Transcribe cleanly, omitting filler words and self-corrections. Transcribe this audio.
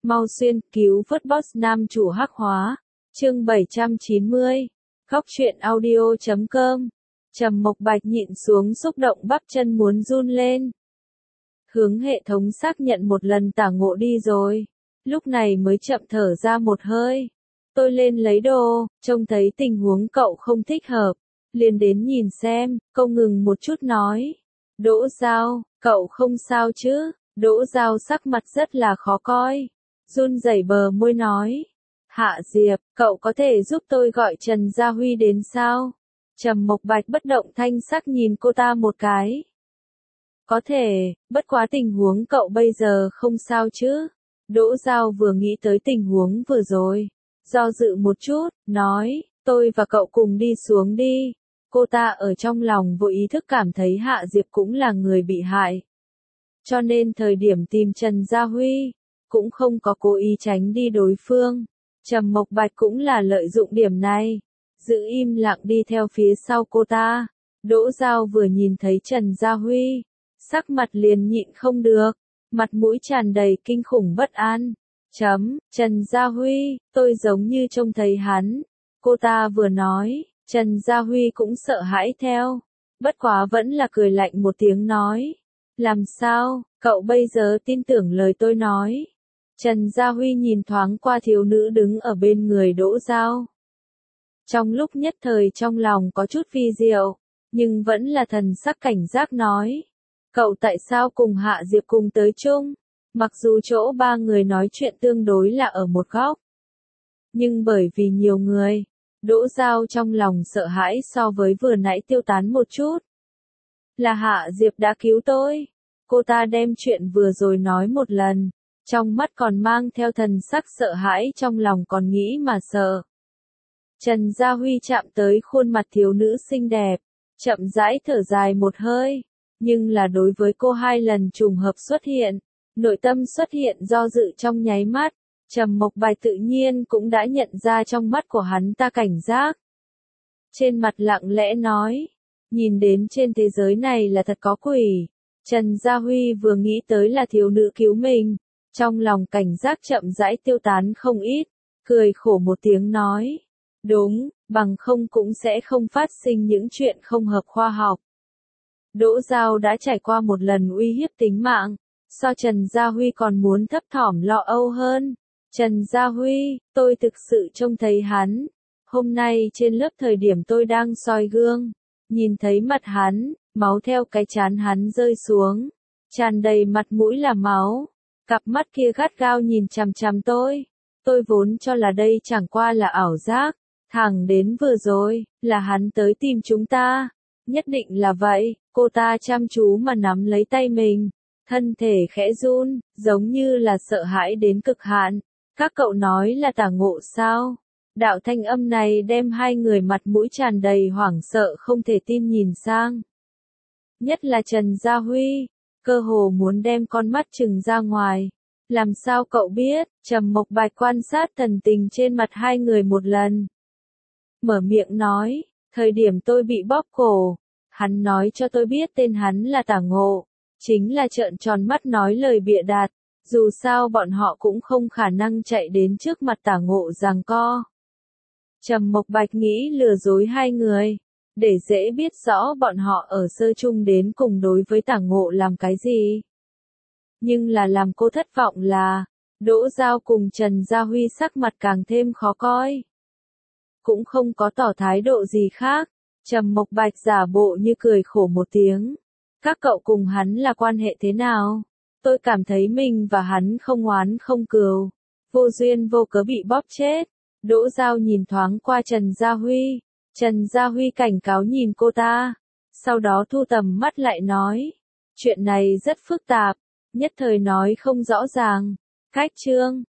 Mau xuyên cứu vớt boss nam chủ hắc hóa. Chương 790. Góc truyện audio.com. Trầm Mộc Bạch nhịn xuống xúc động bắp chân muốn run lên. Hướng hệ thống xác nhận một lần Tả Ngộ đi rồi. Lúc này mới chậm thở ra một hơi. Tôi lên lấy đồ, trông thấy tình huống cậu không thích hợp. Liền đến nhìn xem, câu ngừng một chút nói. Đỗ Giao, cậu không sao chứ? Đỗ Giao sắc mặt rất là khó coi. Run rẩy bờ môi nói. Hạ Diệp, cậu có thể giúp tôi gọi Trần Gia Huy đến sao? Trầm Mộc Bạch bất động thanh sắc nhìn cô ta một cái. Có thể, bất quá tình huống cậu bây giờ không sao chứ? Đỗ Giao vừa nghĩ tới tình huống vừa rồi. Do dự một chút, nói, tôi và cậu cùng đi xuống đi. Cô ta ở trong lòng vô ý thức cảm thấy Hạ Diệp cũng là người bị hại. Cho nên thời điểm tìm Trần Gia Huy, cũng không có cố ý tránh đi đối phương. Trầm Mộc Bạch cũng là lợi dụng điểm này. Giữ im lặng đi theo phía sau cô ta. Đỗ Giao vừa nhìn thấy Trần Gia Huy, sắc mặt liền nhịn không được, mặt mũi tràn đầy kinh khủng bất an. Trần Gia Huy, tôi giống như trông thấy hắn. Cô ta vừa nói, Trần Gia Huy cũng sợ hãi theo. Bất quá vẫn là cười lạnh một tiếng nói. Làm sao, cậu bây giờ tin tưởng lời tôi nói? Trần Gia Huy nhìn thoáng qua thiếu nữ đứng ở bên người Đỗ Giao. Trong lúc nhất thời trong lòng có chút vi diệu, nhưng vẫn là thần sắc cảnh giác nói. Cậu tại sao cùng Hạ Diệp cùng tới chung? Mặc dù chỗ ba người nói chuyện tương đối là ở một góc. Nhưng bởi vì nhiều người, Đỗ Giao trong lòng sợ hãi so với vừa nãy tiêu tán một chút. Là Hạ Diệp đã cứu tôi. Cô ta đem chuyện vừa rồi nói một lần, trong mắt còn mang theo thần sắc sợ hãi trong lòng còn nghĩ mà sợ. Trần Gia Huy chạm tới khuôn mặt thiếu nữ xinh đẹp, chậm rãi thở dài một hơi, nhưng là đối với cô hai lần trùng hợp xuất hiện, nội tâm xuất hiện do dự trong nháy mắt, Trầm Mộc Bạch tự nhiên cũng đã nhận ra trong mắt của hắn ta cảnh giác. Trên mặt lặng lẽ nói, nhìn đến trên thế giới này là thật có quỷ. Trần Gia Huy vừa nghĩ tới là thiếu nữ cứu mình, trong lòng cảnh giác chậm rãi tiêu tán không ít, cười khổ một tiếng nói. Đúng, bằng không cũng sẽ không phát sinh những chuyện không hợp khoa học. Đỗ Giao đã trải qua một lần uy hiếp tính mạng, so Trần Gia Huy còn muốn thấp thỏm lo âu hơn. Trần Gia Huy, tôi thực sự trông thấy hắn. Hôm nay trên lớp thời điểm tôi đang soi gương, nhìn thấy mặt hắn, máu theo cái trán hắn rơi xuống, tràn đầy mặt mũi là máu. Cặp mắt kia gắt gao nhìn chằm chằm tôi. Tôi vốn cho là đây chẳng qua là ảo giác. Thẳng đến vừa rồi, là hắn tới tìm chúng ta. Nhất định là vậy, cô ta chăm chú mà nắm lấy tay mình. Thân thể khẽ run, giống như là sợ hãi đến cực hạn. Các cậu nói là Tả Ngộ sao? Đạo thanh âm này đem hai người mặt mũi tràn đầy hoảng sợ không thể tin nhìn sang. Nhất là Trần Gia Huy, cơ hồ muốn đem con mắt trừng ra ngoài. Làm sao cậu biết? Trầm Mộc Bạch quan sát thần tình trên mặt hai người một lần. Mở miệng nói, thời điểm tôi bị bóp cổ, hắn nói cho tôi biết tên hắn là Tả Ngộ, chính là trợn tròn mắt nói lời bịa đặt, dù sao bọn họ cũng không khả năng chạy đến trước mặt Tả Ngộ giằng co. Trầm Mộc Bạch nghĩ lừa dối hai người, để dễ biết rõ bọn họ ở sơ chung đến cùng đối với Tả Ngộ làm cái gì. Nhưng là làm cô thất vọng là, Đỗ Giao cùng Trần Gia Huy sắc mặt càng thêm khó coi. Cũng không có tỏ thái độ gì khác, Trầm Mộc Bạch giả bộ như cười khổ một tiếng. Các cậu cùng hắn là quan hệ thế nào? Tôi cảm thấy mình và hắn không oán không cừu, vô duyên vô cớ bị bóp chết. Đỗ Giao nhìn thoáng qua Trần Gia Huy. Trần Gia Huy cảnh cáo nhìn cô ta, sau đó thu tầm mắt lại nói. Chuyện này rất phức tạp, nhất thời nói không rõ ràng. Cách chương